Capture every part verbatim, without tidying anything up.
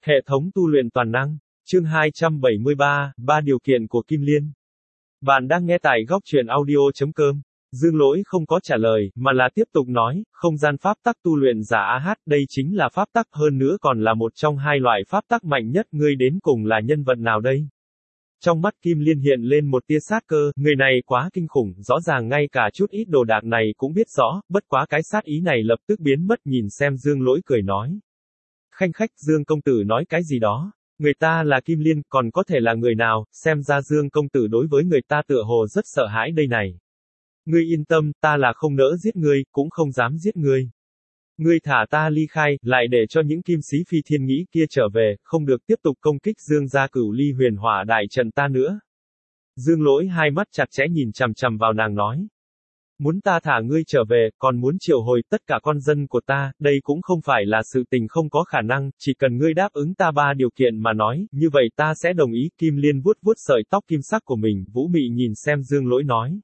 Hệ thống tu luyện toàn năng. Chương hai trăm bảy mươi ba, ba điều kiện của Kim Liên. Bạn đang nghe tại góc truyện audio.com. Dương Lỗi không có trả lời, mà là tiếp tục nói, không gian pháp tắc tu luyện giả a hát, đây chính là pháp tắc, hơn nữa còn là một trong hai loại pháp tắc mạnh nhất, ngươi đến cùng là nhân vật nào đây? Trong mắt Kim Liên hiện lên một tia sát cơ, người này quá kinh khủng, rõ ràng ngay cả chút ít đồ đạc này cũng biết rõ, bất quá cái sát ý này lập tức biến mất, nhìn xem Dương Lỗi cười nói. Khanh khách, Dương công tử nói cái gì đó? Người ta là Kim Liên, còn có thể là người nào, xem ra Dương công tử đối với người ta tựa hồ rất sợ hãi đây này. Ngươi yên tâm, ta là không nỡ giết ngươi, cũng không dám giết ngươi. Ngươi thả ta ly khai, lại để cho những kim sĩ phi thiên nghĩ kia trở về, không được tiếp tục công kích Dương gia Cửu Ly huyền hỏa đại trận ta nữa. Dương Lỗi hai mắt chặt chẽ nhìn chằm chằm vào nàng nói. Muốn ta thả ngươi trở về, còn muốn triệu hồi tất cả con dân của ta, đây cũng không phải là sự tình không có khả năng, chỉ cần ngươi đáp ứng ta ba điều kiện mà nói, như vậy ta sẽ đồng ý. Kim Liên vuốt vuốt sợi tóc kim sắc của mình, vũ mị nhìn xem Dương Lỗi nói.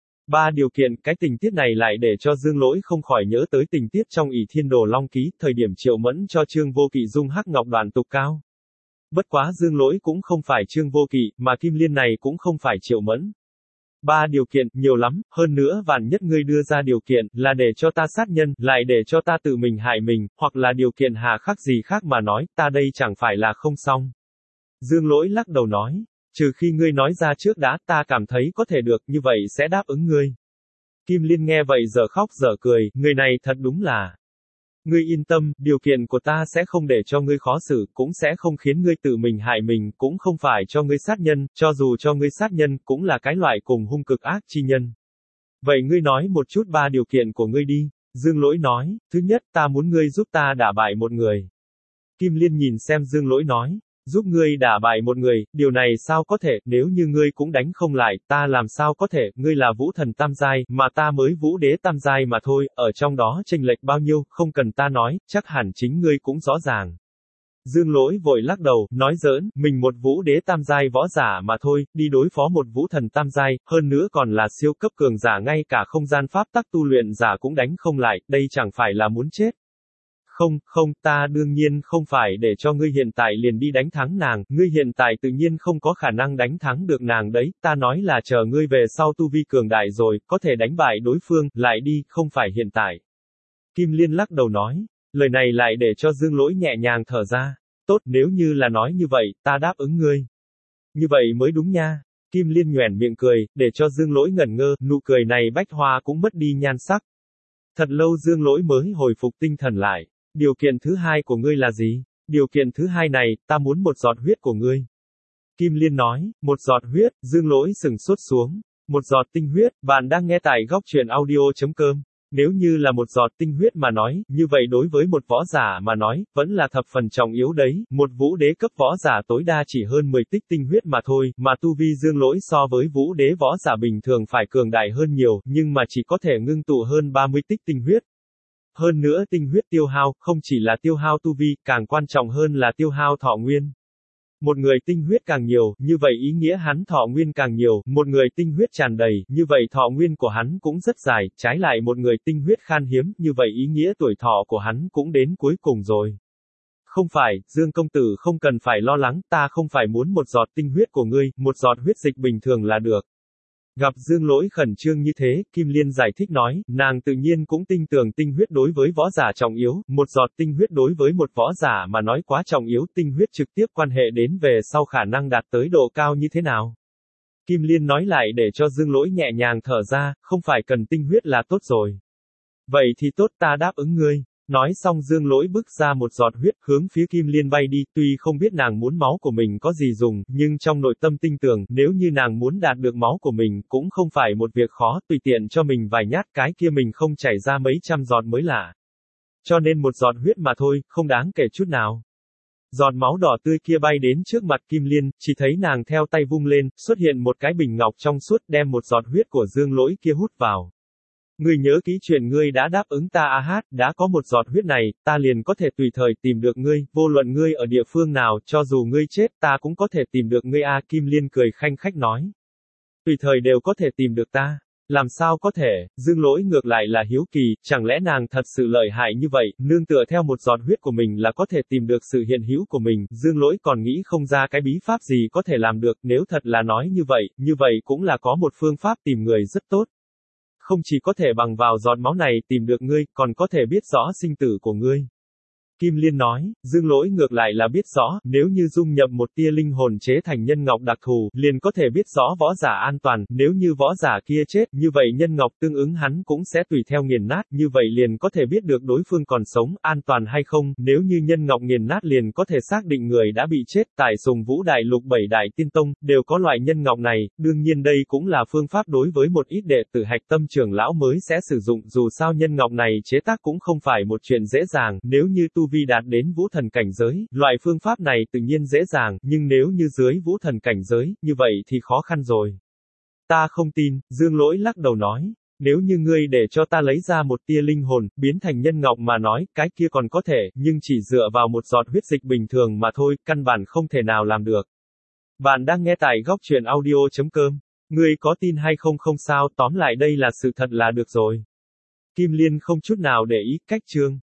Ba điều kiện, cái tình tiết này lại để cho Dương Lỗi không khỏi nhớ tới tình tiết trong ỷ thiên đồ long ký, thời điểm Triệu Mẫn cho Trương Vô Kỵ dung hắc ngọc đoàn tục cao. Bất quá Dương Lỗi cũng không phải Trương Vô Kỵ, mà Kim Liên này cũng không phải Triệu Mẫn. Ba điều kiện, nhiều lắm, hơn nữa vạn nhất ngươi đưa ra điều kiện, là để cho ta sát nhân, lại để cho ta tự mình hại mình, hoặc là điều kiện hà khắc gì khác mà nói, ta đây chẳng phải là không xong. Dương Lỗi lắc đầu nói, trừ khi ngươi nói ra trước đã, ta cảm thấy có thể được, như vậy sẽ đáp ứng ngươi. Kim Liên nghe vậy giờ khóc giờ cười, người này thật đúng là. Ngươi yên tâm, điều kiện của ta sẽ không để cho ngươi khó xử, cũng sẽ không khiến ngươi tự mình hại mình, cũng không phải cho ngươi sát nhân, cho dù cho ngươi sát nhân, cũng là cái loại cùng hung cực ác chi nhân. Vậy ngươi nói một chút ba điều kiện của ngươi đi. Dương Lỗi nói, thứ nhất, ta muốn ngươi giúp ta đả bại một người. Kim Liên nhìn xem Dương Lỗi nói, giúp ngươi đả bại một người, điều này sao có thể, nếu như ngươi cũng đánh không lại, ta làm sao có thể, ngươi là vũ thần tam giai, mà ta mới vũ đế tam giai mà thôi, ở trong đó chênh lệch bao nhiêu, không cần ta nói, chắc hẳn chính ngươi cũng rõ ràng. Dương Lỗi vội lắc đầu, nói giỡn, mình một vũ đế tam giai võ giả mà thôi, đi đối phó một vũ thần tam giai, hơn nữa còn là siêu cấp cường giả, ngay cả không gian pháp tắc tu luyện giả cũng đánh không lại, đây chẳng phải là muốn chết. Không, không, ta đương nhiên không phải để cho ngươi hiện tại liền đi đánh thắng nàng, ngươi hiện tại tự nhiên không có khả năng đánh thắng được nàng đấy, ta nói là chờ ngươi về sau tu vi cường đại rồi, có thể đánh bại đối phương, lại đi, không phải hiện tại. Kim Liên lắc đầu nói, lời này lại để cho Dương Lỗi nhẹ nhàng thở ra, tốt, nếu như là nói như vậy, ta đáp ứng ngươi. Như vậy mới đúng nha. Kim Liên nhoẻn miệng cười, để cho Dương Lỗi ngẩn ngơ, nụ cười này bách hoa cũng mất đi nhan sắc. Thật lâu Dương Lỗi mới hồi phục tinh thần lại. Điều kiện thứ hai của ngươi là gì? Điều kiện thứ hai này, ta muốn một giọt huyết của ngươi. Kim Liên nói, một giọt huyết, Dương Lỗi sừng sốt xuống. Một giọt tinh huyết, bạn đang nghe tại góc truyện audio.com. Nếu như là một giọt tinh huyết mà nói, như vậy đối với một võ giả mà nói, vẫn là thập phần trọng yếu đấy, một vũ đế cấp võ giả tối đa chỉ hơn mười tích tinh huyết mà thôi, mà tu vi Dương Lỗi so với vũ đế võ giả bình thường phải cường đại hơn nhiều, nhưng mà chỉ có thể ngưng tụ hơn ba mươi tích tinh huyết. Hơn nữa tinh huyết tiêu hao, không chỉ là tiêu hao tu vi, càng quan trọng hơn là tiêu hao thọ nguyên. Một người tinh huyết càng nhiều, như vậy ý nghĩa hắn thọ nguyên càng nhiều, một người tinh huyết tràn đầy, như vậy thọ nguyên của hắn cũng rất dài, trái lại một người tinh huyết khan hiếm, như vậy ý nghĩa tuổi thọ của hắn cũng đến cuối cùng rồi. Không phải, Dương công tử không cần phải lo lắng, ta không phải muốn một giọt tinh huyết của ngươi, một giọt huyết dịch bình thường là được. Gặp Dương Lỗi khẩn trương như thế, Kim Liên giải thích nói, nàng tự nhiên cũng tin tưởng tinh huyết đối với võ giả trọng yếu, một giọt tinh huyết đối với một võ giả mà nói quá trọng yếu, tinh huyết trực tiếp quan hệ đến về sau khả năng đạt tới độ cao như thế nào. Kim Liên nói lại để cho Dương Lỗi nhẹ nhàng thở ra, không phải cần tinh huyết là tốt rồi. Vậy thì tốt, ta đáp ứng ngươi. Nói xong Dương Lỗi bước ra một giọt huyết, hướng phía Kim Liên bay đi, tuy không biết nàng muốn máu của mình có gì dùng, nhưng trong nội tâm tin tưởng, nếu như nàng muốn đạt được máu của mình, cũng không phải một việc khó, tùy tiện cho mình vài nhát cái kia mình không chảy ra mấy trăm giọt mới lạ. Cho nên một giọt huyết mà thôi, không đáng kể chút nào. Giọt máu đỏ tươi kia bay đến trước mặt Kim Liên, chỉ thấy nàng theo tay vung lên, xuất hiện một cái bình ngọc trong suốt đem một giọt huyết của Dương Lỗi kia hút vào. Ngươi nhớ kỹ chuyện ngươi đã đáp ứng ta a hát, đã có một giọt huyết này, ta liền có thể tùy thời tìm được ngươi, vô luận ngươi ở địa phương nào, cho dù ngươi chết, ta cũng có thể tìm được ngươi a. Kim Liên cười khanh khách nói. Tùy thời đều có thể tìm được ta. Làm sao có thể, Dương Lỗi ngược lại là hiếu kỳ, chẳng lẽ nàng thật sự lợi hại như vậy, nương tựa theo một giọt huyết của mình là có thể tìm được sự hiện hữu của mình, Dương Lỗi còn nghĩ không ra cái bí pháp gì có thể làm được, nếu thật là nói như vậy, như vậy cũng là có một phương pháp tìm người rất tốt. Không chỉ có thể bằng vào giọt máu này tìm được ngươi, còn có thể biết rõ sinh tử của ngươi. Kim Liên nói, Dương Lỗi ngược lại là biết rõ, nếu như dung nhập một tia linh hồn chế thành nhân ngọc đặc thù, liền có thể biết rõ võ giả an toàn, nếu như võ giả kia chết, như vậy nhân ngọc tương ứng hắn cũng sẽ tùy theo nghiền nát, như vậy liền có thể biết được đối phương còn sống, an toàn hay không, nếu như nhân ngọc nghiền nát liền có thể xác định người đã bị chết, tại Sùng Vũ Đại Lục bảy đại tiên tông, đều có loại nhân ngọc này, đương nhiên đây cũng là phương pháp đối với một ít đệ tử Hạch Tâm trưởng lão mới sẽ sử dụng, dù sao nhân ngọc này chế tác cũng không phải một chuyện dễ dàng, nếu như tu vi đạt đến vũ thần cảnh giới, loại phương pháp này tự nhiên dễ dàng, nhưng nếu như dưới vũ thần cảnh giới, như vậy thì khó khăn rồi. Ta không tin, Dương Lỗi lắc đầu nói, nếu như ngươi để cho ta lấy ra một tia linh hồn, biến thành nhân ngọc mà nói, cái kia còn có thể, nhưng chỉ dựa vào một giọt huyết dịch bình thường mà thôi, căn bản không thể nào làm được. Bạn đang nghe tại góc truyện audio chấm com, ngươi có tin hay không không sao, tóm lại đây là sự thật là được rồi. Kim Liên không chút nào để ý, cách chương.